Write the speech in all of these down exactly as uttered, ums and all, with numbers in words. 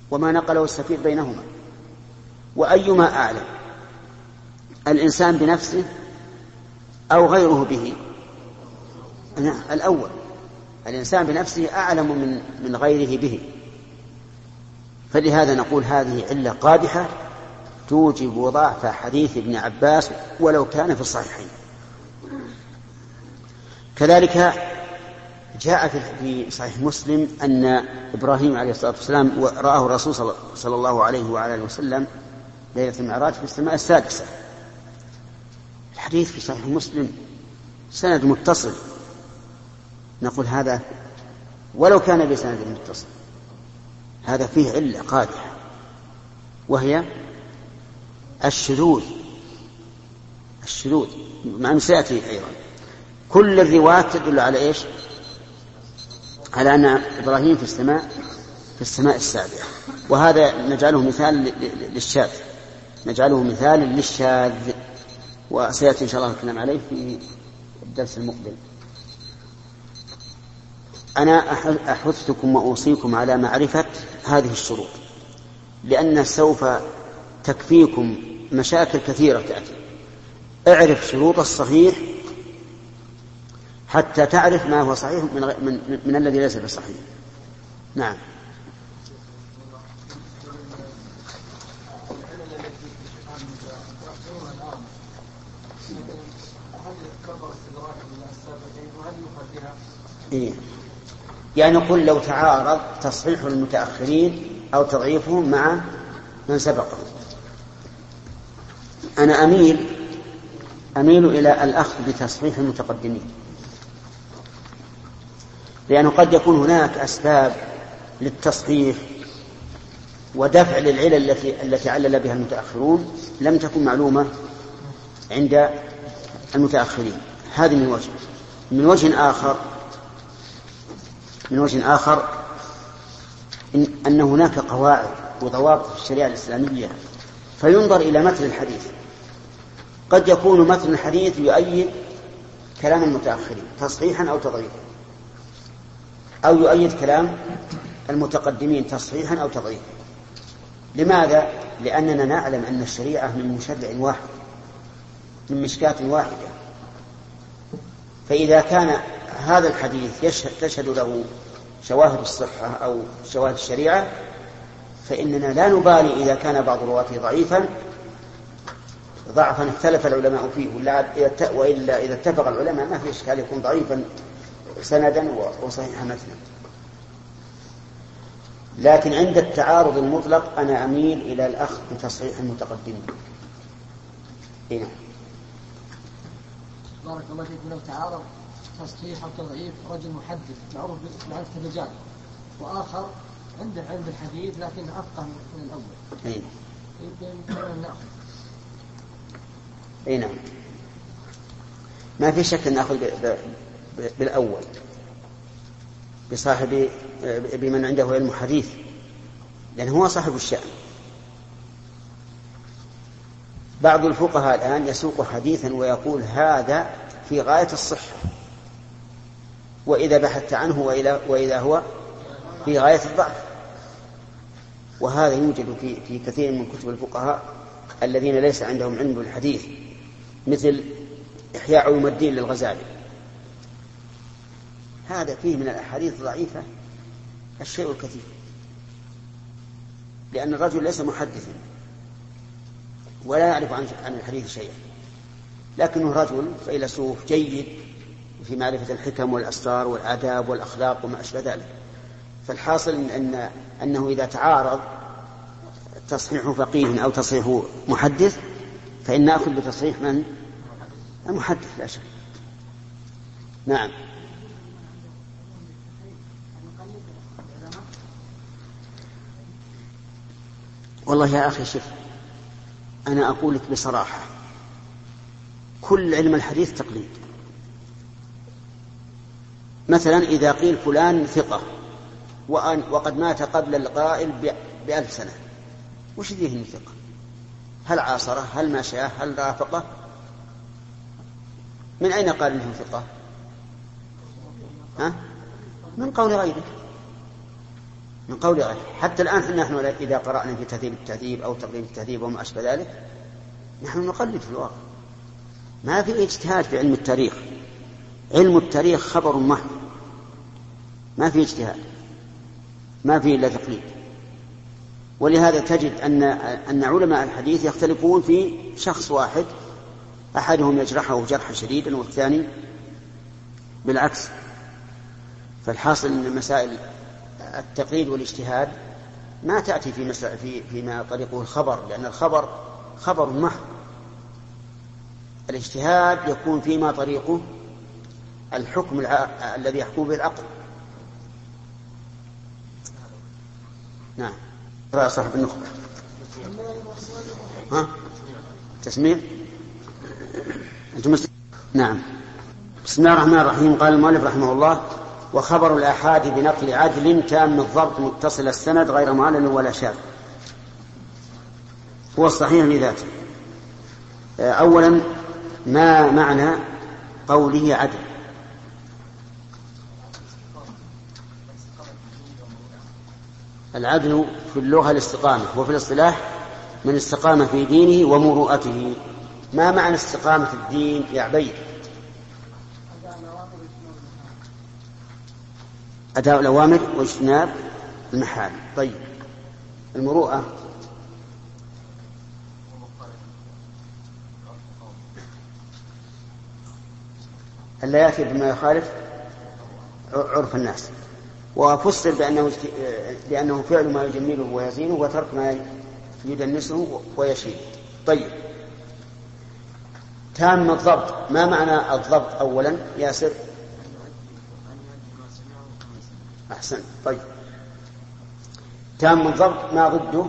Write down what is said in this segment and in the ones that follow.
وما نقله السفير بينهما. وأيما أعلم، الإنسان بنفسه أو غيره به؟ الأول، الإنسان بنفسه أعلم من من غيره به. فلهذا نقول هذه علة قادحة توجب ضعف حديث ابن عباس ولو كان في الصحيحين. كذلك جاء في صحيح مسلم أن إبراهيم عليه الصلاة والسلام رآه الرسول صلى الله عليه وعلى آله وسلم ليلة المعراج في السماء السادسة. الحديث في صحيح مسلم سند متصل، نقول هذا ولو كان بسند متصل هذا فيه علة قادحة، وهي الشذوذ. الشذوذ مع أنه سيأتي أيضا. كل الروايات تدل على إيش؟ على أن إبراهيم في السماء في السماء السابعة، وهذا نجعله مثال للشاذ، نجعله مثال للشاذ، وسيأتي إن شاء الله الكلام عليه في الدرس المقبل. أنا أحثكم وأوصيكم على معرفة هذه الشروط، لأن سوف تكفيكم مشاكل كثيرة تأتي. اعرف شروط الصحيح حتى تعرف ما هو صحيح من, من, من الذي ليس بصحيح. نعم. إيه؟ يعني نقول لو تعارض تصحيح المتأخرين أو تضعيفهم مع من سبقهم، أنا أميل أميل إلى الأخذ بتصحيح المتقدمين، لأنه قد يكون هناك أسباب للتصحيح ودفع للعلل التي التي علل بها المتأخرون لم تكن معلومة عند المتأخرين. هذه من وجه. من وجه آخر من وجه آخر إن, أن هناك قواعد وضوابط في الشريعة الإسلامية، فينظر إلى متن الحديث. قد يكون متن الحديث يؤيد كلام المتأخرين تصحيحا أو تضعيفا، أو يؤيد كلام المتقدمين تصحيحا أو تضعيفا. لماذا؟ لأننا نعلم أن الشريعة من مشرع واحد، من مشكاة واحدة. فإذا كان هذا الحديث يشهد تشهد له شواهد الصحة أو شواهد الشريعة، فإننا لا نبالي إذا كان بعض رواته ضعيفا ضعفا اختلف العلماء فيه، وإلا إذا اتفق العلماء ما في إشكال يكون ضعيفا سندا وصحيحا متنا. لكن عند التعارض المطلق أنا أميل إلى الأخذ بتصحيح المتقدمين. هنا بارك الله فيك. لو تعارض تصحيح أو تضعيف رجل محدث معروف بمعرفة الرجال، وآخر عنده علم الحديث لكن أفقه من الأول، أي نأخذ. أي نعم، ما في شك أن نأخذ بالأول بصاحب بمن عنده علم حديث، لأنه هو صاحب الشأن. بعض الفقهاء الآن يسوق حديثا ويقول هذا في غاية الصحة، وإذا بحثت عنه وإذا هو في غاية الضعف. وهذا يوجد في في كثير من كتب الفقهاء الذين ليس عندهم علم بالحديث، مثل إحياء علوم الدين للغزالي. هذا فيه من الأحاديث الضعيفة الشيء الكثير، لأن الرجل ليس محدثا ولا يعرف عن الحديث شيئا، لكنه رجل فيلسوف جيد في معرفة الحكم والأسرار والآداب والأخلاق وما أشبه ذلك. فالحاصل أن أنه إذا تعارض تصحيح فقيه أو تصحيح محدث فإن نأخذ بتصحيح من المحدث لا شك. نعم. والله يا أخي شف، أنا أقول لك بصراحة كل علم الحديث تقليد. مثلا إذا قيل فلان ثقة وقد مات قبل القائل بألف سنة، وش ذيه ثقة؟ هل عاصره؟ هل مشاه؟ هل رافقه؟ من أين قال إنه ثقة؟ ها؟ من قول غيره. من قول غيره. حتى الآن نحن إذا قرأنا في تهذيب التهذيب أو تقريب التهذيب وما أشبه ذلك نحن نقلد في الواقع. ما في اجتهاد في علم التاريخ. علم التاريخ خبر محض، ما في اجتهاد، ما في إلا تقليد. ولهذا تجد أن أن علماء الحديث يختلفون في شخص واحد، أحدهم يجرحه جرحا شديدا والثاني بالعكس. فالحاصل أن مسائل التقليد والاجتهاد ما تأتي في مسألة في فيما طريقه الخبر، لأن الخبر خبر محض. الاجتهاد يكون فيما طريقه الحكم الع... الذي يحكم به العقل. نعم. صاحب النخبة. ها؟ تسميع؟ أنتم نعم. بسم الله الرحمن الرحيم. قال المؤلف رحمه الله: وخبر الآحاد بنقل عدل تام الضبط متصل السند غير معلل ولا شاذ هو الصحيح لذاته. أولا، ما معنى قوله عدل؟ العدل في اللغة الاستقامة، وفي الاصطلاح من استقام في دينه ومروءته. ما معنى استقامة الدين يا عبيد؟ أداء الأوامر واجتناب المحارم. طيب، المروءة ألا يأتي بما يخالف عرف الناس، وفسر بأنه, بأنه فعل ما يجمله ويزينه وترك ما يدنسه ويشينه. طيب، تام الضبط. ما معنى الضبط أولا ياسر؟ أحسن. طيب، تام الضبط ما ضده؟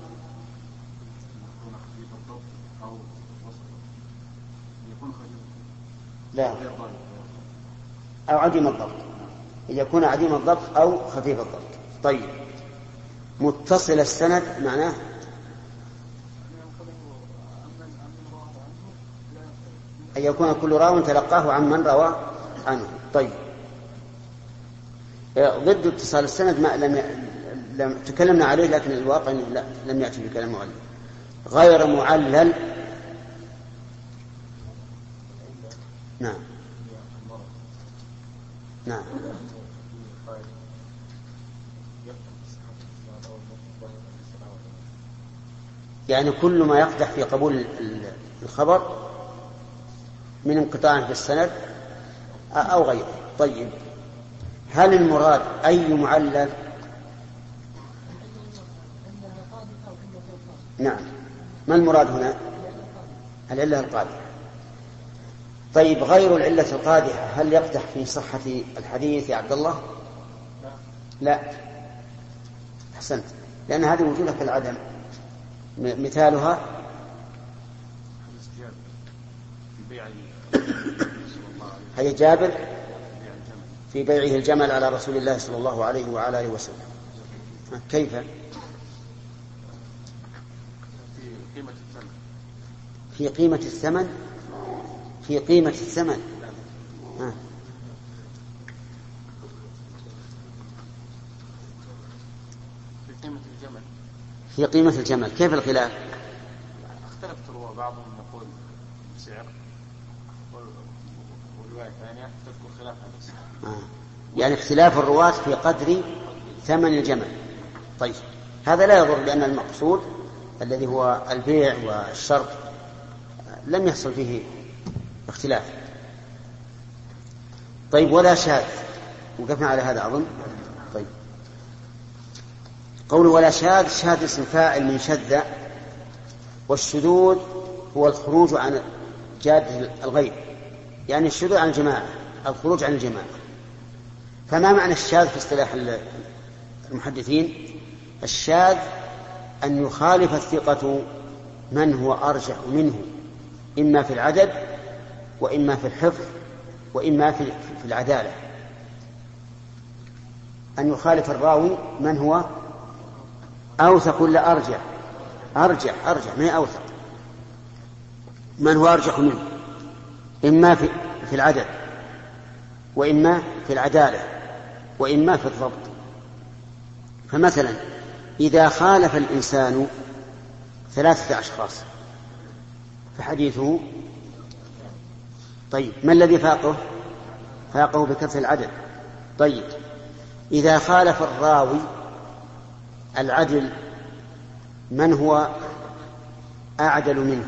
لا، أو عديم الضبط. إذا يكون عديم الضبط أو خفيف الضبط. طيب، متصل السند معناه أن يكون كل راو تلقاه عن من روى عنه. طيب، ضد اتصال السند ما لم, لم تكلمنا عليه، لكن الواقع لا لم يأتي بكلام معلل. غير معلل. نعم نعم. يعني كل ما يقدح في قبول الخبر من انقطاع في السند أو غيره. طيب، هل المراد أي معلل؟ نعم. ما المراد هنا؟ العلة القادحة. طيب، غير العلة القادحة هل يقدح في صحة الحديث يا عبد الله؟ لا. أحسنت، لأن هذه وجودها كالعدم. مثالها هي جابر في بيعه الجمل على رسول الله صلى الله عليه وعلى آله وسلم. كيف؟ في قيمة الثمن. في قيمة الثمن. ها. في قيمة الجمل. في قيمة الجمل. كيف الخلاف؟ اختلفت الرواة، بعضهم يقول سعر والرواية الثانية تذكر خلاف هذا. آه. يعني اختلاف الرواة في قدر ثمن الجمل. طيب، هذا لا يضر، لأن المقصود الذي هو البيع والشرط لم يحصل فيه اختلاف. طيب، ولا شاذ. وقفنا على هذا أظن. طيب، قول ولا شاذ، شاذ اسم فاعل من شذ، والشذوذ هو الخروج عن جادة الغير، يعني الشذوذ عن الجماعة، الخروج عن الجماعة. فما معنى الشاذ في اصطلاح المحدثين؟ الشاذ أن يخالف الثقة من هو أرجح منه، إما في العدد وإما في الحفظ وإما في العدالة. أن يخالف الراوي من هو أوثق ولا أرجح؟ أرجح أرجح ما هي أوثق. من هو أرجح منه، إما في في العدد وإما في العدالة وإما في الضبط. فمثلا إذا خالف الإنسان ثلاثة أشخاص فحديثه طيب. ما الذي فاقه؟ فاقه بكثرة العدد. طيب إذا خالف الراوي العدل من هو أعدل منه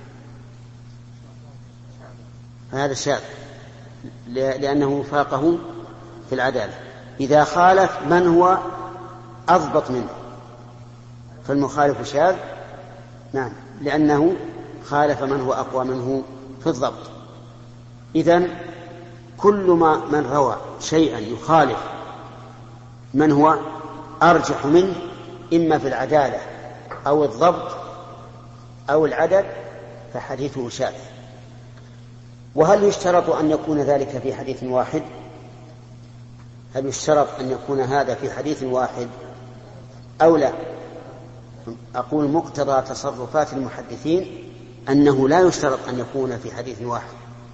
فهذا شاذ لأنه فاقه في العدالة. إذا خالف من هو أضبط منه فالمخالف شاذ، نعم، لأنه خالف من هو أقوى منه في الضبط. إذن كل ما من روى شيئا يخالف من هو أرجح منه إما في العدالة أو الضبط أو العدد فحديثه شاذ. وهل يشترط أن يكون ذلك في حديث واحد؟ هل يشترط أن يكون هذا في حديث واحد أو لا؟ أقول مقتضى تصرفات المحدثين أنه لا يشترط أن يكون في حديث واحد.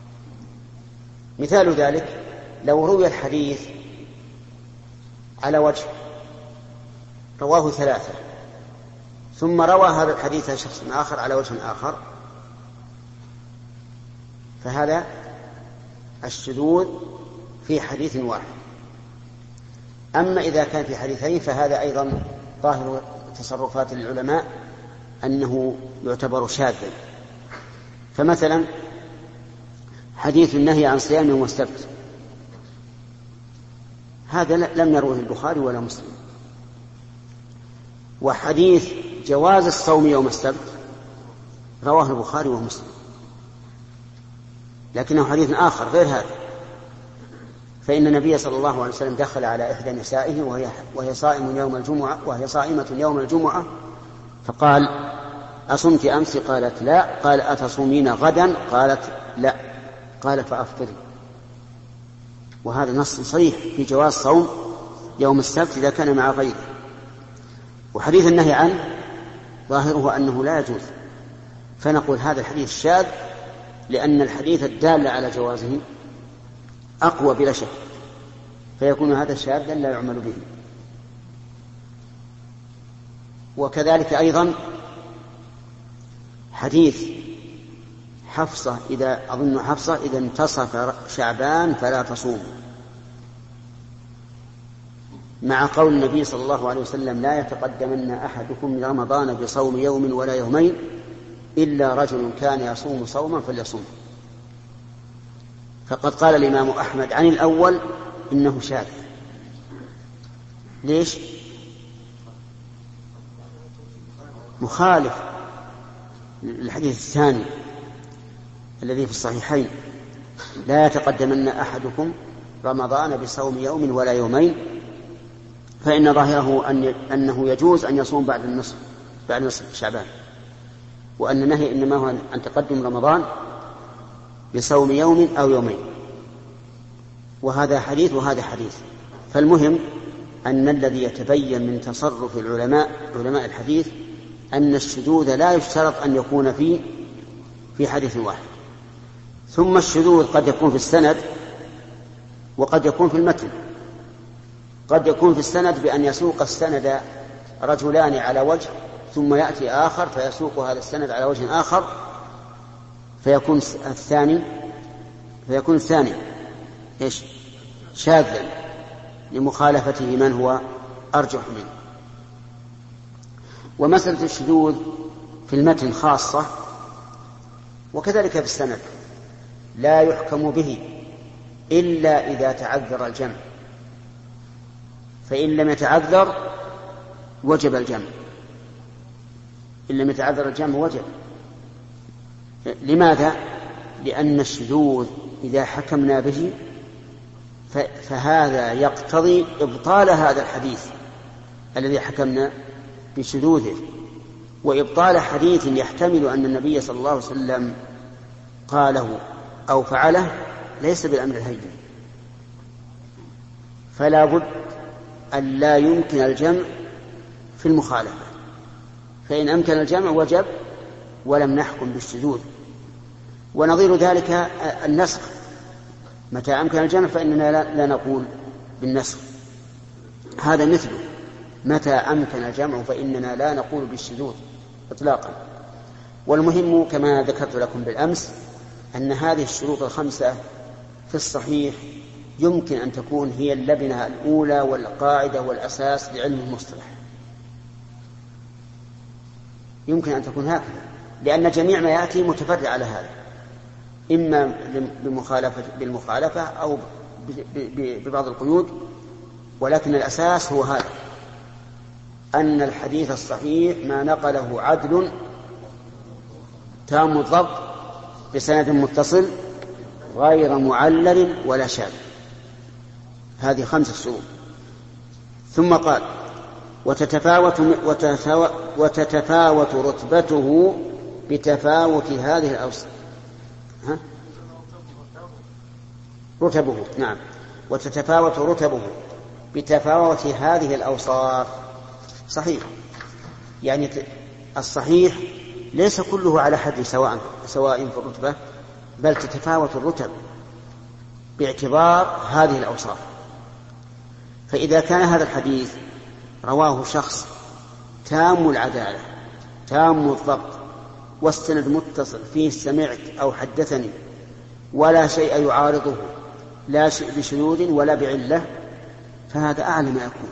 مثال ذلك لو روي الحديث على وجه رواه ثلاثة ثم روى هذا الحديث شخص آخر على وجه آخر فهذا الشذوذ في حديث واحد. أما إذا كان في حديثين فهذا أيضا ظاهر تصرفات العلماء أنه يعتبر شاذا. فمثلا حديث النهي عن صيام يوم السبت هذا لم يروه البخاري ولا مسلم. وحديث جواز الصوم يوم السبت رواه البخاري ومسلم لكنه حديث آخر غير هذا. فإن النبي صلى الله عليه وسلم دخل على إحدى نسائه وهي, وهي صائم يوم الجمعة وهي صائمة يوم الجمعة فقال أصمت أمس؟ قالت لا. قال أتصومين غدا؟ قالت لا. قال فأفطري. وهذا نص صريح في جواز صوم يوم السبت إذا كان مع غيره. وحديث النهي عنه ظاهره أنه لا يجوز فنقول هذا الحديث شاذ لأن الحديث الدال على جوازه أقوى بلا شك فيكون هذا شاذا لا يعمل به. وكذلك أيضا حديث حفصة إذا أظن حفصة إذا انتصف شعبان فلا تصوم مع قول النبي صلى الله عليه وسلم لا يتقدمن أحدكم من رمضان بصوم يوم ولا يومين إلا رجل كان يصوم صوما فليصوم. فقد قال الإمام أحمد عن الأول إنه شاذ. ليش؟ مخالف للحديث الثاني الذي في الصحيحين لا يتقدمن أحدكم رمضان بصوم يوم ولا يومين فإن ظاهره أن أنه يجوز أن يصوم بعد النصف بعد نصف شعبان وأن النهي إنما هو عن تقدم رمضان بصوم يوم أو يومين. وهذا حديث وهذا حديث. فالمهم أن الذي يتبين من تصرف العلماء علماء الحديث أن الشذوذ لا يشترط أن يكون في في حديث واحد. ثم الشذوذ قد يكون في السند وقد يكون في المتن. قد يكون في السند بأن يسوق السند رجلان على وجه ثم يأتي آخر فيسوق هذا السند على وجه آخر فيكون الثاني فيكون الثاني إيش؟ شاذا لمخالفته من هو أرجح منه. ومسألة الشذوذ في المتن خاصة وكذلك في السند لا يحكم به إلا إذا تعذر الجمع فإن لم يتعذر وجب الجمع. إن لم يتعذر الجمع وجب. لماذا؟ لأن الشذوذ إذا حكمنا به فهذا يقتضي إبطال هذا الحديث الذي حكمنا بشذوذه وإبطال حديث يحتمل أن النبي صلى الله عليه وسلم قاله أو فعله ليس بالأمر الهين. فلا بد أن لا يمكن الجمع في المخالفة فإن أمكن الجمع وجب ولم نحكم بالشذوذ. ونظير ذلك النسخ متى أمكن الجمع فإننا لا نقول بالنسخ. هذا مثله متى أمكن الجمع فإننا لا نقول بالشذوذ إطلاقا. والمهم كما ذكرت لكم بالأمس أن هذه الشروط الخمسة في الصحيح يمكن أن تكون هي اللبنة الأولى والقاعدة والأساس لعلم المصطلح، يمكن أن تكون هكذا، لأن جميع ما يأتي متفرع على هذا، إما بمخالفة بالمخالفة أو ببعض القيود، ولكن الأساس هو هذا، أن الحديث الصحيح ما نقله عدل تام الضبط بسند متصل غير معلل ولا شاذ. هذه خمس شروط. ثم قال وتتفاوت, وتتفاوت رتبته بتفاوت هذه الأوصاف. ها؟ رتبه نعم وتتفاوت رتبه بتفاوت هذه الأوصاف. صحيح، يعني الصحيح ليس كله على حد سواء سواء في الرتبة، بل تتفاوت الرتب باعتبار هذه الأوصاف. فإذا كان هذا الحديث رواه شخص تام العدالة تام الضبط والسند متصل فيه سمعت أو حدثني ولا شيء يعارضه، لا شيء بشذوذ ولا بعلة، فهذا أعلى ما يكون.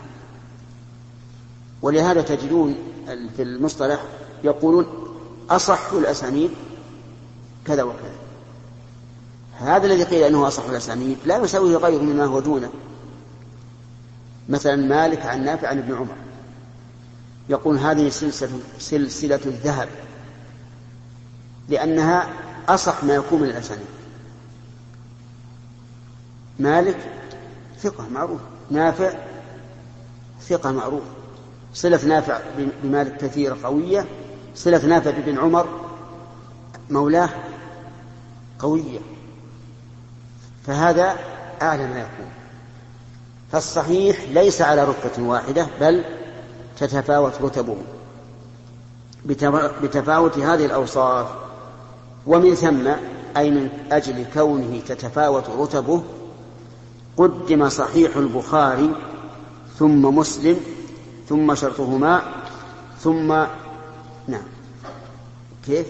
ولهذا تجدون في المصطلح يقولون أصح الأسانيد كذا وكذا. هذا الذي قيل أنه أصح الأسانيد لا يساويه غيره مما هو دونه. مثلا مالك عن نافع عن ابن عمر يقول هذه سلسلة, سلسلة الذهب، لأنها أصح ما يكون من الأسانيد. مالك ثقة معروف، نافع ثقة معروف، صلة نافع بمالك كثيرة قوية، صلة نافع بن عمر مولاه قوية، فهذا أعلى ما يكون. فالصحيح ليس على رتبة واحدة بل تتفاوت رتبه بتفاوت هذه الأوصاف. ومن ثم أي من أجل كونه تتفاوت رتبه قدم صحيح البخاري ثم مسلم ثم شرطهما ثم نعم كيف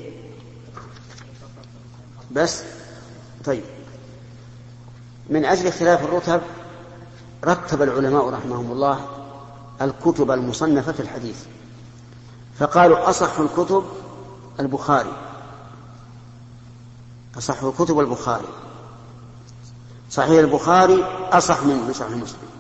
بس طيب. من أجل اختلاف الرتب رتب العلماء رحمهم الله الكتب المصنفة في الحديث، فقالوا أصح الكتب البخاري، أصح الكتب البخاري، صحيح البخاري أصح من صحيح مسلم.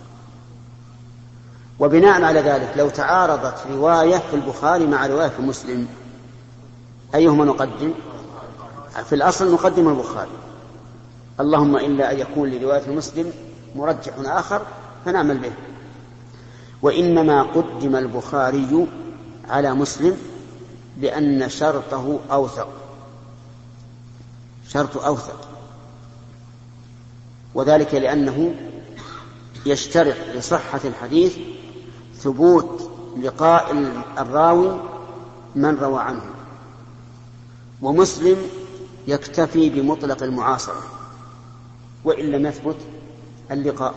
وبناء على ذلك لو تعارضت رواية في البخاري مع رواية في مسلم أيهما نقدم؟ في الأصل نقدم البخاري، اللهم إلا أن يكون لرواية مسلم مرجح آخر فنعمل به. وإنما قدم البخاري على مسلم لأن شرطه أوثق، شرط أوثق، وذلك لأنه يشترط لصحة الحديث ثبوت لقاء الراوي من روى عنه، ومسلم يكتفي بمطلق المعاصرة وإن لم يثبت اللقاء.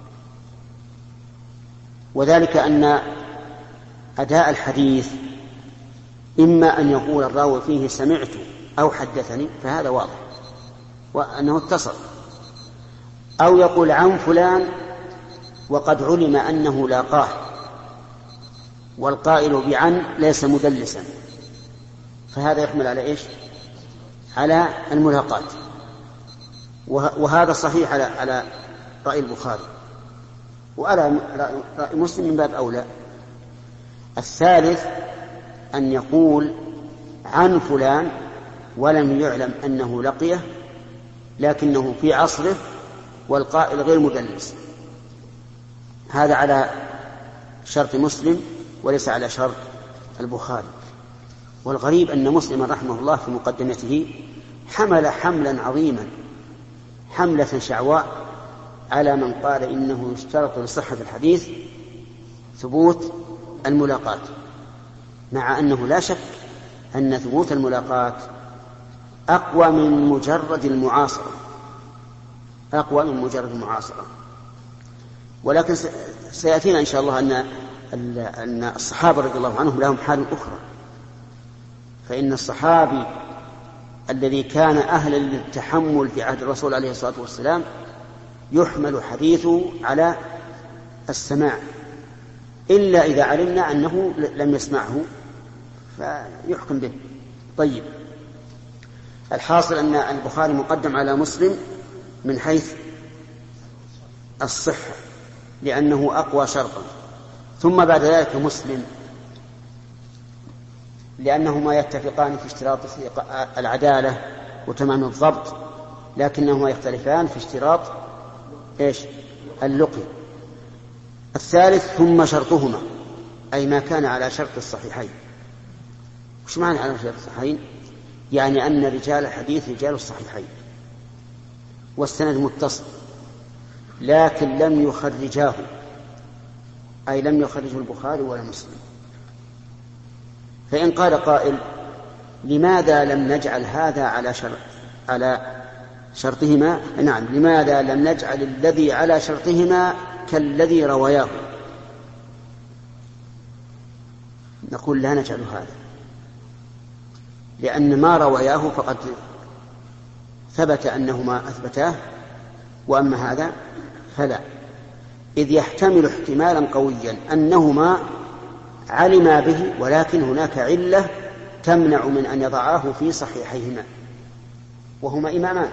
وذلك أن أداء الحديث إما أن يقول الراوي فيه سمعت أو حدثني فهذا واضح وأنه اتصل، أو يقول عن فلان وقد علم أنه لاقاه والقائل بعن ليس مدلسا، فهذا يحمل على إيش؟ على الملاقات، وهذا صحيح على على رأي البخاري، وعلى رأي مسلم من باب أولى. الثالث أن يقول عن فلان ولم يعلم أنه لقيه لكنه في عصره والقائل غير مدلس، هذا على شرط مسلم وليس على شرط البخاري. والغريب أن مسلم رحمه الله في مقدمته حمل حملا عظيما، حملة شعواء، على من قال إنه يشترط لصحة الحديث ثبوت الملاقات، مع أنه لا شك أن ثبوت الملاقات أقوى من مجرد المعاصرة، أقوى من مجرد المعاصرة. ولكن سيأتينا إن شاء الله أن أن الصحابة رضي الله عنهم لهم حال أخرى. فإن الصحابي الذي كان أهلا للتحمل في عهد الرسول عليه الصلاة والسلام يحمل حديثه على السماع، إلا إذا علمنا أنه لم يسمعه فيحكم به. طيب، الحاصل أن البخاري مقدم على مسلم من حيث الصحة لأنه أقوى شرطا، ثم بعد ذلك مسلم لأنهما يتفقان في اشتراط العدالة وتمام الضبط، لكنهما يختلفان في اشتراط إيش؟ اللقي. الثالث ثم شرطهما، أي ما كان على شرط الصحيحين. وش معنى على شرط الصحيحين؟ يعني أن رجال الحديث رجال الصحيحين والسند متصل، لكن لم يخرجاه، أي لم يخرجه البخاري ولا مسلم. فإن قال قائل لماذا لم نجعل هذا على شرط على شرطهما؟ نعم، لماذا لم نجعل الذي على شرطهما كالذي رواياه؟ نقول لا نجعل هذا، لأن ما رواياه فقد ثبت أنهما أثبتاه، وأما هذا فلا، إذ يحتمل احتمالا قويا أنهما علما به، ولكن هناك علة تمنع من أن يضعاه في صحيحيهما وهما إمامان.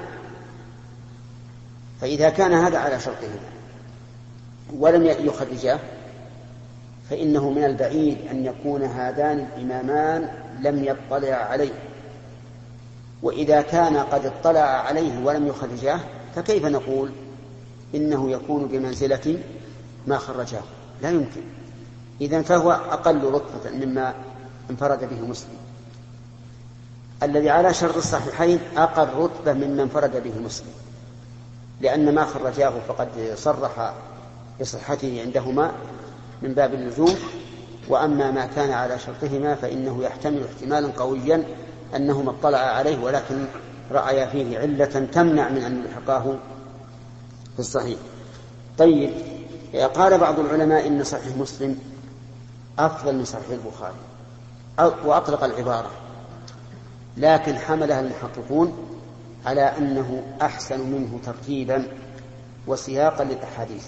فإذا كان هذا على شرطهما ولم يخرجاه فإنه من البعيد أن يكون هذان الإمامان لم يطلع عليه، وإذا كان قد اطلع عليه ولم يخرجاه فكيف نقول إنه يكون بمنزلة ما خرجاه؟ لا يمكن. إذن فهو أقل رتبة مما انفرد به مسلم. الذي على شرط الصحيحين أقل رتبة مما انفرد به مسلم، لأن ما خرجاه فقد صرح بصحته عندهما من باب اللزوم، وأما ما كان على شرطهما فإنه يحتمل احتمالا قويا أنهما اطلع عليه ولكن رأي فيه علة تمنع من أن يلحقاه في الصحيح. طيب، قال بعض العلماء إن صحيح مسلم أفضل من صحيح البخاري، وأطلق العبارة، لكن حملها المحققون على أنه أحسن منه ترتيبا وسياقا للأحاديث،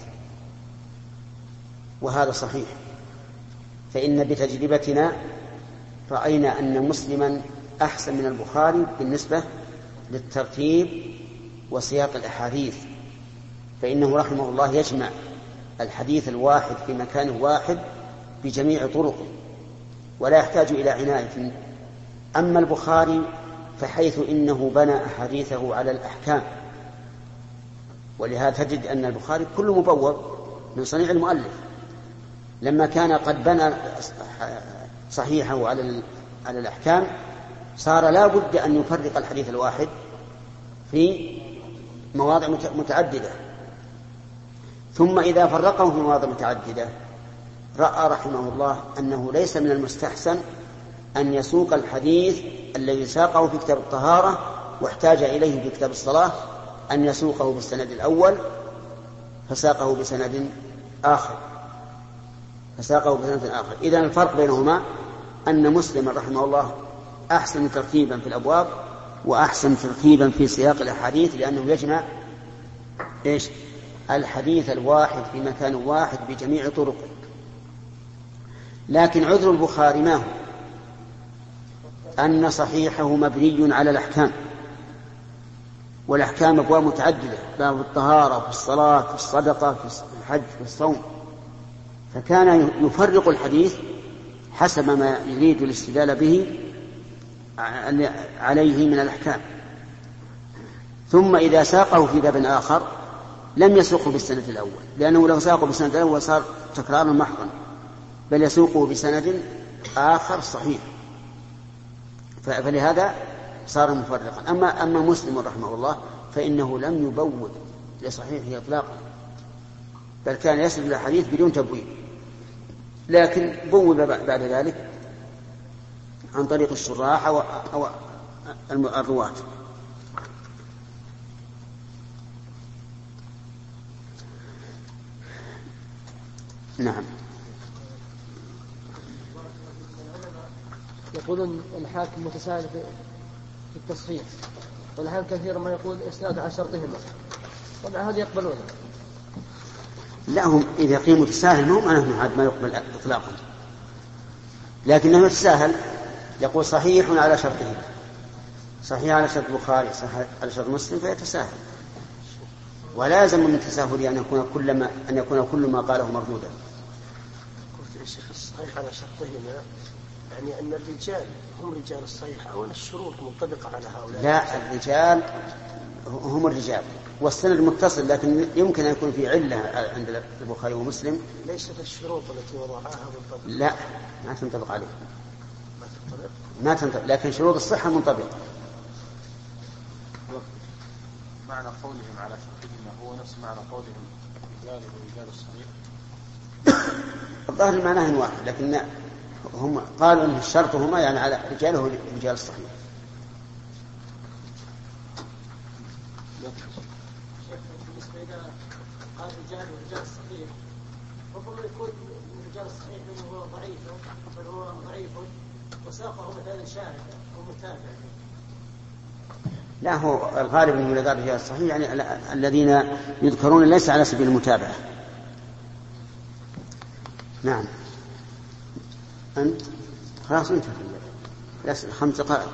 وهذا صحيح. فإن بتجربتنا رأينا أن مسلما أحسن من البخاري بالنسبة للترتيب وسياق الأحاديث، فإنه رحمه الله يجمع الحديث الواحد في مكان واحد بجميع طرقه ولا يحتاج إلى عناية. أما البخاري فحيث إنه بنى أحاديثه على الأحكام، ولهذا تجد أن البخاري كله مبوب من صنيع المؤلف، لما كان قد بنى صحيحه على على الأحكام صار لا بد أن يفرق الحديث الواحد في مواضع متعددة، ثم إذا فرقه في مواضع متعددة رأى رحمه الله أنه ليس من المستحسن أن يسوق الحديث الذي ساقه في كتاب الطهارة واحتاج إليه في كتاب الصلاة أن يسوقه بالسند الأول فساقه بسند آخر فساقه بسند آخر. إذن الفرق بينهما أن مسلم رحمه الله أحسن ترتيبا في الأبواب وأحسن ترتيبا في سياق الأحاديث، لأنه يجمع إيش؟ الحديث الواحد في مكان واحد بجميع طرقه. لكن عذر البخاري ما هو؟ أن صحيحه مبني على الأحكام، والأحكام أبواب متعددة، باب الطهارة في الصلاة في الصدقة في الحج في الصوم، فكان يفرق الحديث حسب ما يريد الاستدلال به عليه من الأحكام. ثم إذا ساقه في باب آخر لم يسوقه بالسند الأول، لأنه لو ساقه بالسند الأول صار تكرارا محضا، بل يسوقه بسند آخر صحيح، فلهذا صار مفرقا. أما, أما مسلم رحمه الله فإنه لم يبوب لصحيحه إطلاقا، بل كان يسرد الحديث بدون تبويب، لكن بوب بعد ذلك عن طريق الشراح أو, أو الرواة. نعم. يقولون الحاكم متساهل في التصحيح، والأحيان كثيرا ما يقول إسناد على شرطهما، طبعا هذا يقبلونه. لا، هم إذا قيل متساهل ما هو معناه عاد ما يقبل إطلاقا، لكنه متساهل يقول صحيح على شرطه، صحيح على شرط البخاري، صحيح على شرط مسلم، فيتساهل. ولازم من تساهله أن يكون كل ما أن يكون كل ما قاله مردودا. قلت يا شيخ الصحيح على شرطهما يعني أن الرجال هم رجال الصحيح أو أن الشروط منطبقة على هؤلاء؟ لا، الرجال هم الرجال والسند متصل، لكن يمكن أن يكون في علة عند البخاري ومسلم. ليست الشروط التي وضعها منطبقة؟ لا، ما تنطبق عليه، ما تنطبق، ما تنطبق، لكن شروط الصحة منطبقة. معنى قولهم على شرطهما هو نفس معنى قولهم رجال ورجال الصحيح. الظاهر المعنى واحد، لكن هم قالوا ان الشرط هما يعني على رجاله ورجال الصحيح. بالنسبه الى قال رجال ورجال الصحيح، ربما يكون رجال الصحيح منه هو ضعيف بل هو ضعيف وساقه مثلا شاهد او متابع. لا، هو الغالب من رجال الرجال الصحيح يعني الذين يذكرون ليس على سبيل المتابعة. نعم. أنت خلاص انت بس خمس دقائق.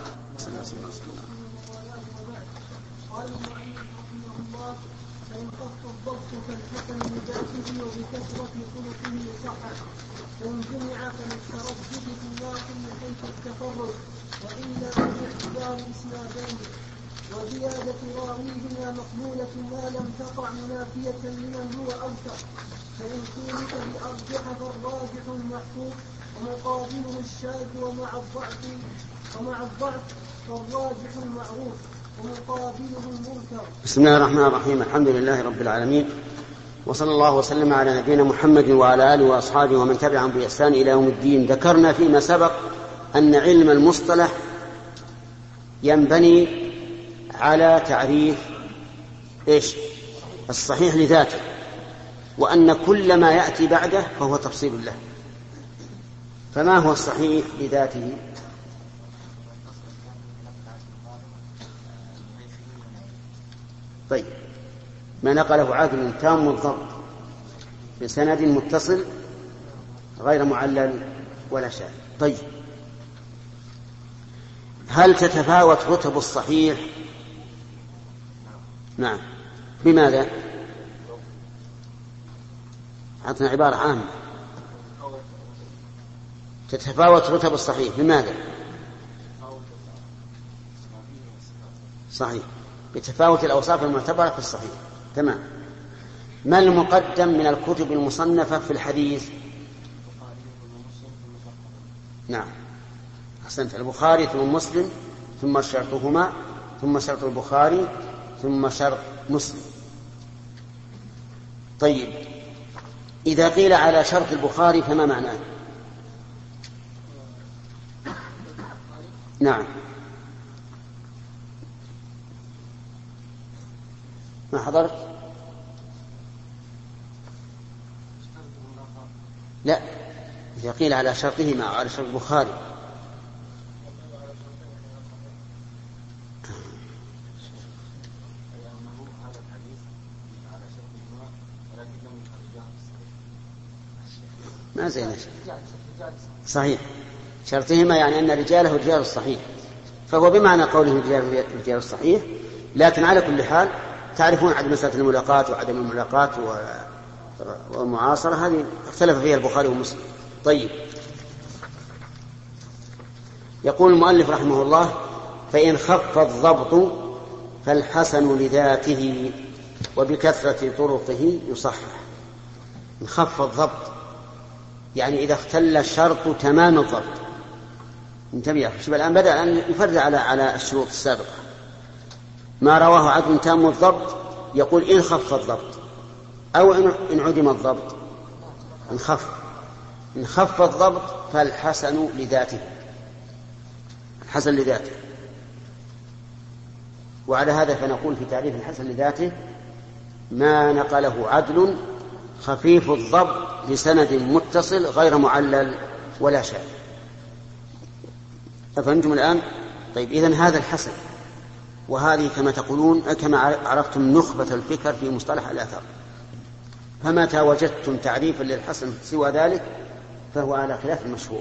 قال المؤلف رحمه الله: فإن خف الضبط فالحسن لذاته وبكثرة خلقه يصحح، فإن جمع فللتردد في الناقل من حيث التفرد، وإلا فالاعتبار إسنادين، وزيادة راويهما مقبولة ما لم تقع منافية لمن هو أوثق، فإن كلف بأرجح فالراجح المحفوظ ومقابله الشاذ، ومع الضعف ومع الضعف فالراجح المعروف ومقابله المنكر. بسم الله الرحمن الرحيم، الحمد لله رب العالمين، وصلى الله وسلم على نبينا محمد وعلى آله وأصحابه ومن تبعهم بإحسان إلى يوم الدين. ذكرنا فيما سبق أن علم المصطلح ينبني على تعريف إيش؟ الصحيح لذاته، وأن كل ما يأتي بعده فهو تفصيل له. فما هو الصحيح لذاته؟ طيب، ما نقله عادل تام الضبط بسند متصل غير معلل ولا شاذ. طيب، هل تتفاوت رتب الصحيح؟ نعم. بماذا؟ عطنا عبارة عامة. تتفاوت رتب الصحيح بماذا؟ صحيح، بتفاوت الأوصاف المعتبرة في الصحيح. تمام. ما المقدم من الكتب المصنفة في الحديث؟ نعم، أحسنت. البخاري ثم مسلم ثم شرطهما ثم شرط البخاري ثم شرط مسلم. طيب، إذا قيل على شرط البخاري فما معناه؟ نعم، ما حضرت؟ لا، إذا قيل على شرطهما على شرط البخاري ما زين. صحيح، شرطهما يعني أن رجاله رجال الصحيح، فهو بمعنى قوله رجال رجال الصحيح. لكن على كل حال تعرفون عدم مسألة الملاقات وعدم الملاقات والمعاصرة، هذه اختلف فيها البخاري ومسلم. طيب، يقول المؤلف رحمه الله: فإن خف الضبط فالحسن لذاته وبكثرة طرقه يصحح. إن خف الضبط يعني إذا اختل الشرط تمام الضبط. انتبه، شوف الآن بدأ أن يفرد على على الشروط السابقة. ما رواه عدل تام الضبط يقول إن خف الضبط، أو إن عدم الضبط. إن خف إن خف الضبط فالحسن لذاته، الحسن لذاته. وعلى هذا فنقول في تعريف الحسن لذاته: ما نقله عدل خفيف الضبط بسند متصل غير معلل ولا شاذ. أفهمتم الآن؟ طيب إذن هذا الحسن، وهذه كما تقولون كما عرفتم نخبة الفكر في مصطلح الآثار. فمتى وجدتم تعريفا للحسن سوى ذلك فهو على خلاف المشهور.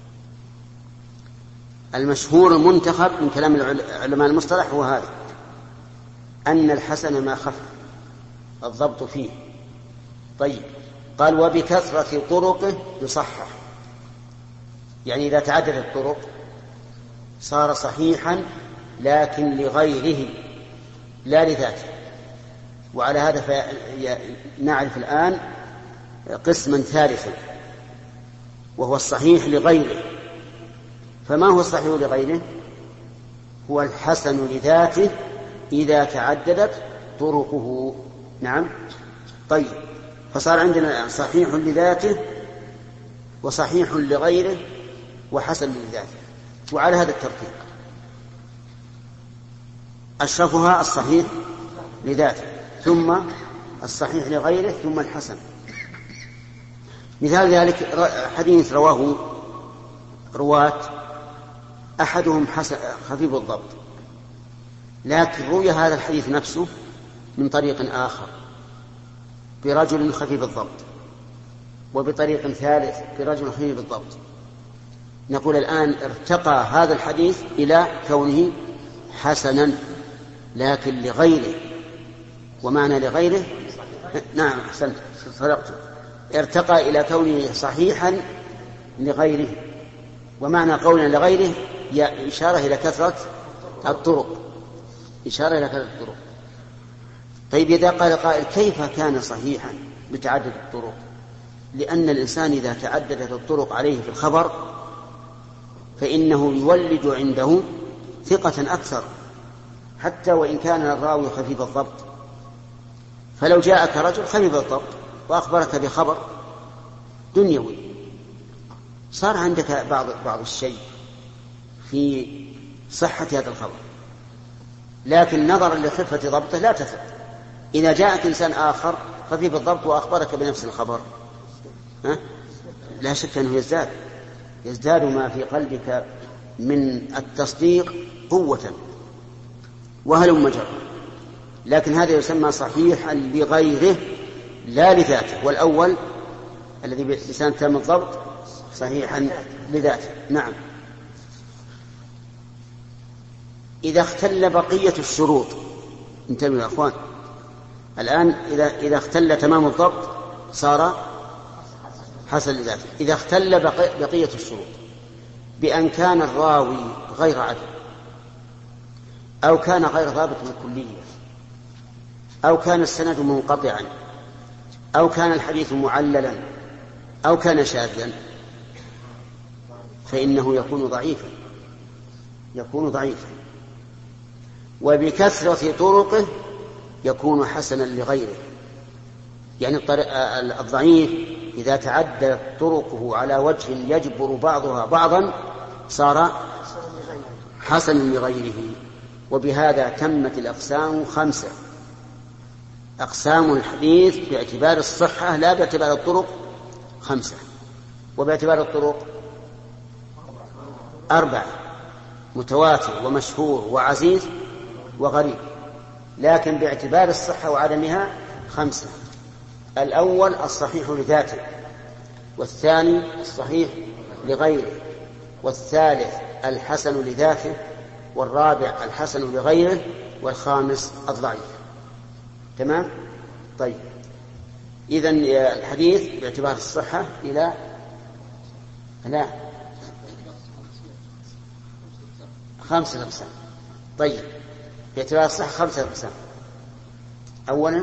المشهور المنتخب من كلام علماء المصطلح هو هذا، أن الحسن ما خف الضبط فيه. طيب قال وبكثرة طرقه يصحح، يعني إذا تعددت الطرق صار صحيحا لكن لغيره لا لذاته. وعلى هذا نعرف الآن قسما ثالثا وهو الصحيح لغيره. فما هو الصحيح لغيره؟ هو الحسن لذاته إذا تعددت طرقه. نعم. طيب فصار عندنا الآن صحيح لذاته وصحيح لغيره وحسن لذاته، وعلى هذا الترتيب أشرفها الصحيح لذاته ثم الصحيح لغيره ثم الحسن. مثال ذلك حديث رواه رواة أحدهم حسن خفيف الضبط، لكن روي هذا الحديث نفسه من طريق آخر برجل خفيف الضبط، وبطريق ثالث برجل خفيف الضبط. نقول الآن ارتقى هذا الحديث إلى كونه حسنا لكن لغيره. ومعنى لغيره نعم أحسنت فرقت، ارتقى إلى كونه صحيحا لغيره. ومعنى قولنا لغيره إشارة إلى كثرة الطرق، إشارة إلى كثرة الطرق. طيب إذا قال قائل كيف كان صحيحا بتعدد الطرق؟ لأن الإنسان إذا تعددت الطرق عليه في الخبر فإنه يولد عنده ثقة أكثر حتى وإن كان الراوي خفيف الضبط. فلو جاءك رجل خفيف الضبط وأخبرك بخبر دنيوي صار عندك بعض بعض الشيء في صحة هذا الخبر، لكن نظرا لخفة ضبطه لا تثق. إذا جاءك إنسان آخر خفيف الضبط وأخبرك بنفس الخبر ها؟ لا شك أنه يزداد يزداد ما في قلبك من التصديق قوة وهلم جرا. لكن هذا يسمى صحيحا لغيره لا لذاته، والأول الذي بلسان تام الضبط صحيحا لذاته. نعم. إذا اختل بقية الشروط، انتبهوا يا أخوان الآن، إذا إذا اختل تمام الضبط صار حسن لذاته. إذا اختل بقية الشروط بأن كان الراوي غير عدل أو كان غير ضابط بالكلية أو كان السند منقطعا أو كان الحديث معللا أو كان شاذا فإنه يكون ضعيفا يكون ضعيفا وبكثرة طرقه يكون حسنا لغيره. يعني الضعيف إذا تعدت طرقه على وجه يجبر بعضها بعضا صار حسنا لغيره. وبهذا تمت الأقسام خمسة: أقسام الحديث باعتبار الصحة لا باعتبار الطرق خمسة، وباعتبار الطرق أربعة: متواتر ومشهور وعزيز وغريب. لكن باعتبار الصحة وعدمها خمسة: الأول الصحيح لذاته، والثاني الصحيح لغيره، والثالث الحسن لذاته، والرابع الحسن لغيره، والخامس الضعيف. تمام؟ طيب إذن الحديث باعتبار الصحة إلى لا خمسة أقسام. طيب باعتبار الصحة خمسة أقسام: أولا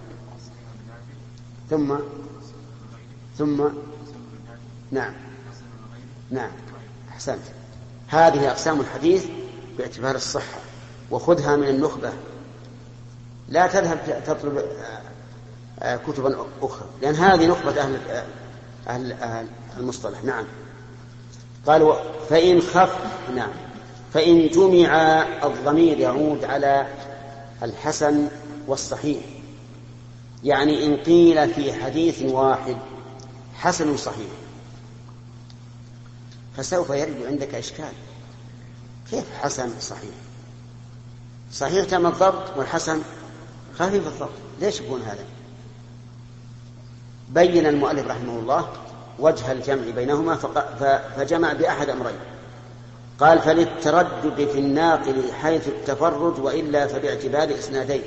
ثم ثم نعم نعم أحسنت. هذه أقسام الحديث باعتبار الصحة، وخذها من النخبة، لا تذهب تطلب كتبا أخرى، لأن هذه نخبة أهل, أهل, أهل المصطلح. نعم. قالوا فإن خف نعم فإن جمع الضمير يعود على الحسن والصحيح، يعني إن قيل في حديث واحد حسن صحيح فسوف يرد عندك إشكال، كيف حسن صحيح؟ صحيح تم الضبط والحسن خفيف الضبط، ليش يكون هذا؟ بين المؤلف رحمه الله وجه الجمع بينهما فجمع بأحد أمرين، قال فللتردد في الناقل حيث التفرد وإلا فباعتبار إسنادين.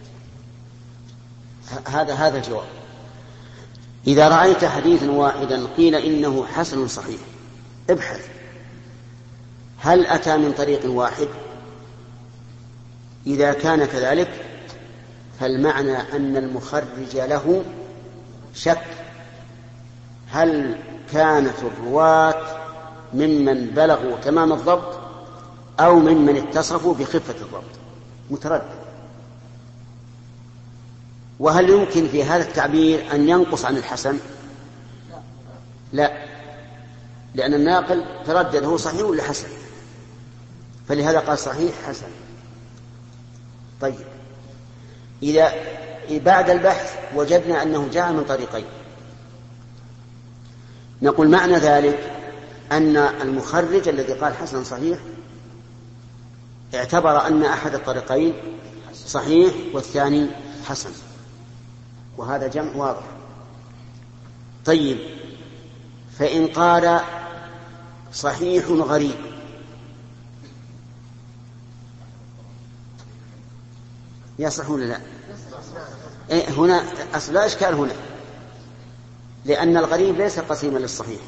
هذا هذا الجواب. إذا رأيت حديثا واحدا قيل إنه حسن صحيح ابحث هل أتى من طريق واحد. إذا كان كذلك فالمعنى أن المخرج له شك هل كانت الرواة ممن بلغوا تمام الضبط أو ممن اتصفوا بخفة الضبط، متردد. وهل يمكن في هذا التعبير أن ينقص عن الحسن؟ لا، لأن الناقل تردد هو صحيح ولا حسن، فلهذا قال صحيح حسن. طيب إذا بعد البحث وجدنا أنه جاء من طريقين، نقول معنى ذلك أن المخرج الذي قال حسن صحيح اعتبر أن أحد الطريقين صحيح والثاني حسن، وهذا جمع واضح. طيب فإن قال صحيح غريب يصح ولا لا؟ إيه هنا أصل لا إشكال هنا، لأن الغريب ليس قسيما للصحيح،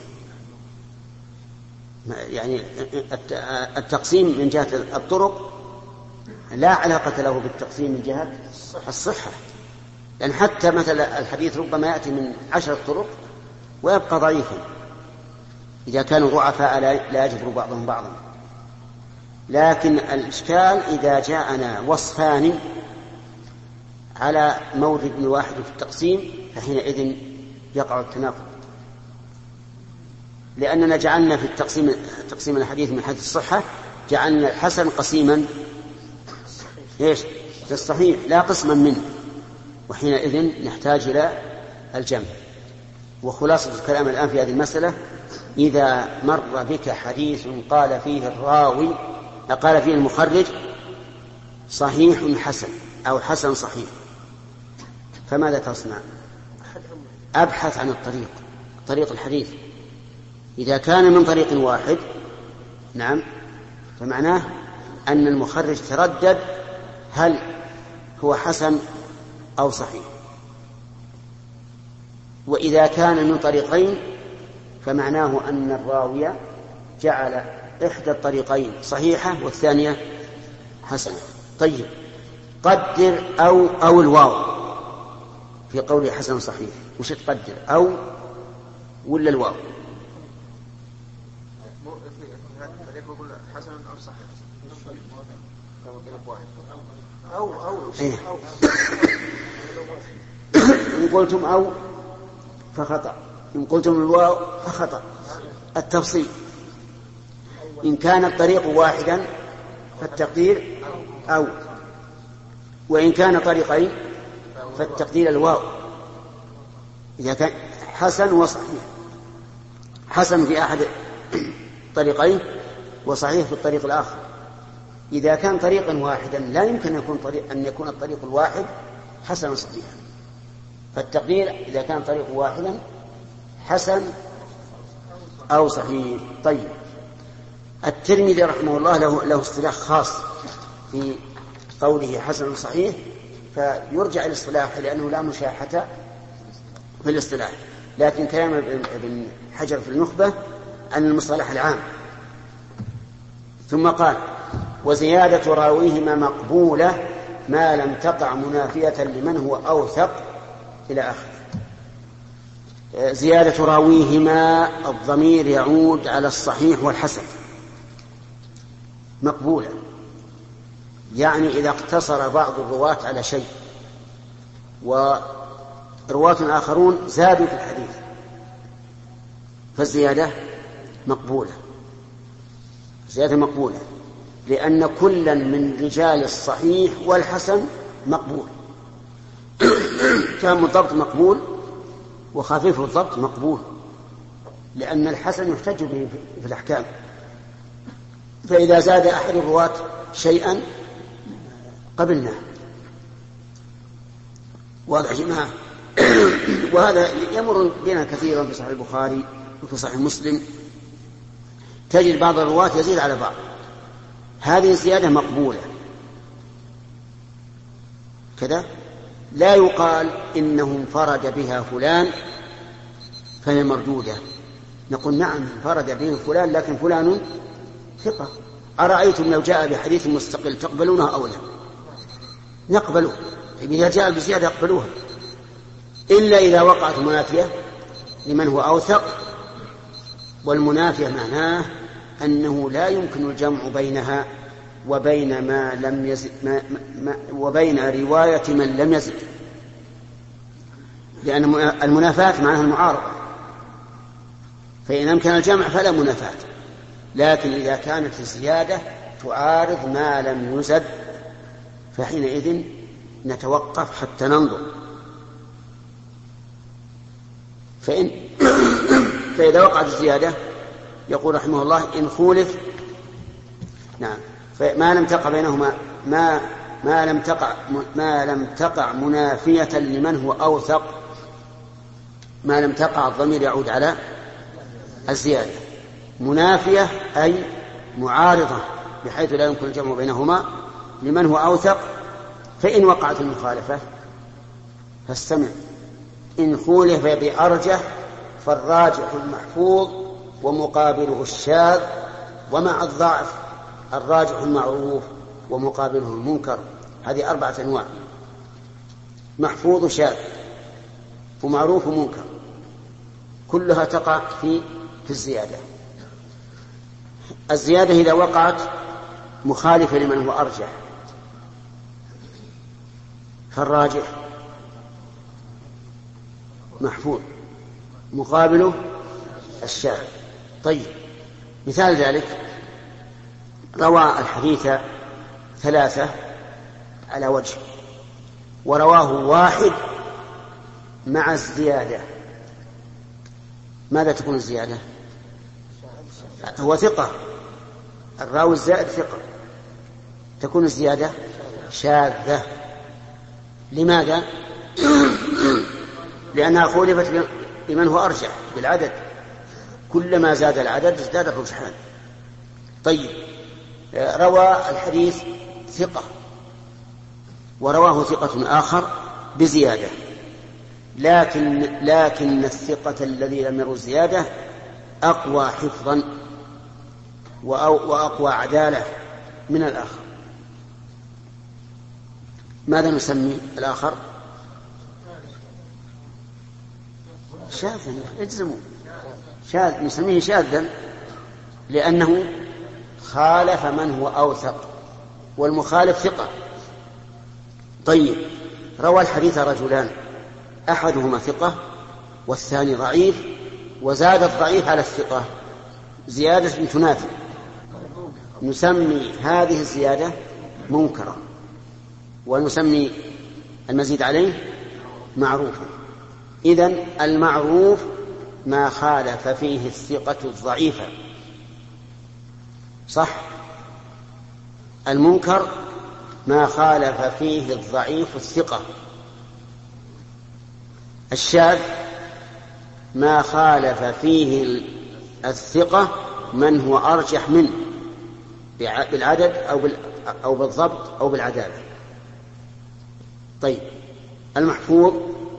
يعني التقسيم من جهة الطرق لا علاقة له بالتقسيم من جهة الصحة، لأن حتى مثلا الحديث ربما يأتي من عشرة طرق ويبقى ضعيفا إذا كانوا ضعفاء لا يجبر بعضهم بعضا. لكن الإشكال إذا جاءنا وصفان على مورد واحد في التقسيم فحينئذ يقع التناقض، لأننا جعلنا في التقسيم تقسيم الحديث من حيث الصحة جعلنا الحسن قسيما إيش للصحيح لا قسما منه، وحينئذ نحتاج إلى الجمع. وخلاصة الكلام الآن في هذه المسألة إذا مر بك حديث قال فيه الراوي قال فيه المخرج صحيح حسن أو حسن صحيح فماذا تصنع؟ أبحث عن الطريق طريق الحديث. إذا كان من طريق واحد نعم فمعناه أن المخرج تردد هل هو حسن أو صحيح. وإذا كان من طريقين فمعناه أن الراوي جعل إحدى الطريقين صحيحة والثانية حسنة. طيب قدر أو أو الواو في قوله حسن صحيح، وش تقدر أو ولا الواو؟ أو أو إيه. إن قلتم أو فخطأ، إن قلتم الواو فخطأ. التفصيل إن كان الطريق واحدا فالتقدير أو، وإن كان طريقين فالتقدير الواو. إذا كان حسن وصحيح، حسن في أحد طريقين وصحيح في الطريق الآخر. إذا كان طريقا واحدا لا يمكن أن يكون, طريق أن يكون الطريق الواحد حسن صحيح، فالتقدير إذا كان طريق واحدا حسن أو صحيح. طيب الترمذي رحمه الله له, له اصطلاح خاص في قوله حسن صحيح، فيرجع الاصطلاح لأنه لا مشاحة في الاصطلاح، لكن كلام ابن حجر في النخبة عن المصطلح العام. ثم قال وزيادة راويهما مقبولة ما لم تقع منافية لمن هو أوثق إلى آخر. زيادة راويهما الضمير يعود على الصحيح والحسن مقبولة، يعني إذا اقتصر بعض الرواة على شيء ورواة آخرون زادوا في الحديث فالزيادة مقبولة، زيادة مقبولة لأن كلا من رجال الصحيح والحسن مقبول. كان الضبط مقبول وخفيف الضبط مقبول، لأن الحسن يحتج به في الأحكام. فإذا زاد أحد الرواة شيئا قبلناه. واضح يا جماعة؟ وهذا يمر بنا كثيرا في صحيح البخاري وفي صحيح مسلم، تجد بعض الرواة يزيد على بعض، هذه الزيادة مقبولة كذا، لا يقال إنه انفرد بها فلان فهي مردودة، نقول نعم انفرد به فلان لكن فلان ثقة. أرأيتم لو جاء بحديث مستقل تقبلونه أو لا؟ نقبله، إذا جاء بزيادة يقبلوها، إلا إذا وقعت منافية لمن هو أوثق، والمنافية معناه أنه لا يمكن الجمع بينها وبين ما لم يزد ما ما وبين رواية من لم يزد، لأن المنافاة معناها المعارضة، فإن أمكن الجمع فلا منافاة، لكن إذا كانت الزيادة تعارض ما لم يزد فحينئذ نتوقف حتى ننظر. فإن فإذا وقعت الزيادة يقول رحمه الله إن خولف، نعم، فما لم تقع بينهما ما ما لم تقع ما لم تقع منافية لمن هو أوثق، ما لم تقع الضمير يعود على الزيادة، منافية أي معارضة بحيث لا يمكن الجمع بينهما لمن هو أوثق. فإن وقعت المخالفة فاستمع، إن خولف بأرجح فالراجح المحفوظ ومقابله الشاذ، ومع الضعف الراجح المعروف ومقابله المنكر. هذه أربعة أنواع: محفوظ شاذ ومعروف ومنكر، كلها تقع في في الزيادة. الزيادة إذا وقعت مخالفة لمن هو أرجح فالراجح محفوظ مقابله الشاذ. طيب، مثال ذلك روى الحديث ثلاثة على وجه ورواه واحد مع الزيادة، ماذا تكون الزيادة؟ هو ثقة، الراوي الزائد ثقة، تكون الزيادة شاذة. لماذا؟ لأنها خولفت لمن هو أرجح بالعدد، كلما زاد العدد ازداد الرجحان. طيب، روى الحديث ثقة ورواه ثقة آخر بزيادة، لكن لكن الثقة الذي لم يرو الزيادة أقوى حفظا وأقوى عدالة من الآخر، ماذا نسمي الآخر؟ شاذا، اجزموا، شاذ، نسميه شاذا لأنه خالف من هو أوثق، والمخالف ثقة. طيب، روى الحديث رجلان أحدهما ثقة والثاني ضعيف، وزاد الضعيف على الثقة زيادة تنافي، نسمي هذه الزيادة منكرة، ونسمي المزيد عليه معروفا. إذن المعروف ما خالف فيه الثقة الضعيفة، صح؟ المنكر ما خالف فيه الضعيف الثقة. الشاذ ما خالف فيه الثقة من هو أرجح منه بالعدد أو أو بالضبط أو بالعدالة. طيب، المحفوظ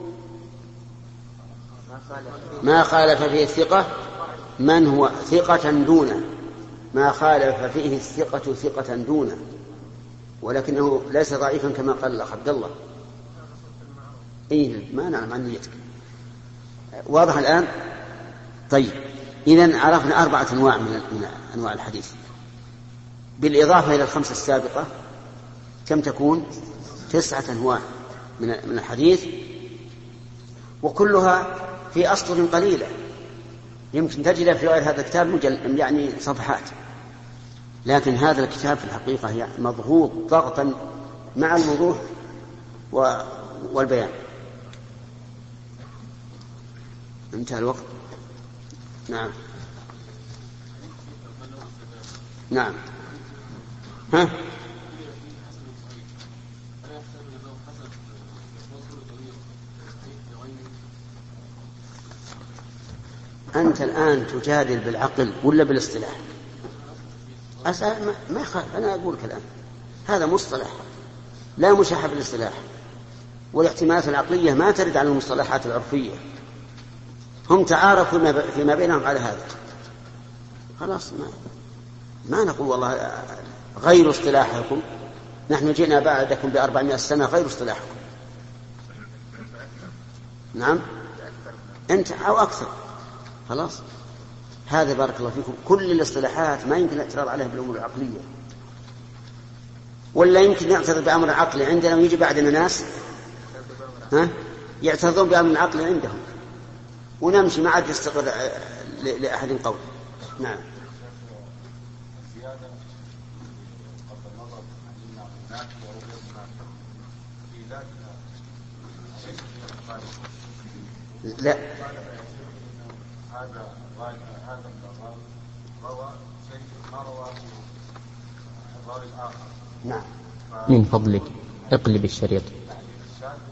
ما خالف فيه الثقة من هو ثقة دونه، ما خالف فيه الثقة ثقة دونه، ولكنه ليس ضعيفا كما قال الأخ عبد الله. إيه، ما نعلم عن نيتك. واضح الآن؟ طيب، إذن عرفنا أربعة أنواع من أنواع الحديث، بالإضافة إلى الخمسة السابقة كم تكون؟ تسعة أنواع من الحديث، وكلها في أسطر قليلة، يمكن تجد في غير هذا الكتاب مجل يعني صفحات، لكن هذا الكتاب في الحقيقة يعني مضغوط ضغطا مع الوضوح والبيان. انتهى الوقت. نعم نعم ها؟ أنت الآن تجادل بالعقل ولا بالاصطلاح؟ أسأل ما, ما يخالف، أنا أقول كلام هذا مصطلح لا مشاحة بالاصطلاح، والاحتمالات العقلية ما ترد على المصطلحات العرفية. هم تعارفوا فيما بينهم على هذا، خلاص ما, ما نقول والله غير اصطلاحكم، نحن جئنا بعدكم بأربعمائة سنة غير اصطلاحكم. نعم أنت أو أكثر، خلاص هذا بارك الله فيكم. كل الاصطلاحات ما يمكن الاعتراض عليها بالأمور العقلية، ولا يمكن نعترض بأمر عقلي عندنا ويجي بعدنا ناس ها يعترضون بأمر عقلي عندهم ونمشي ما عاد يستقر لأحد قول. نعم. لا هذا هذا روى شيء ما رواه الراوي الآخر. نعم. من فضلك اقلب الشريط.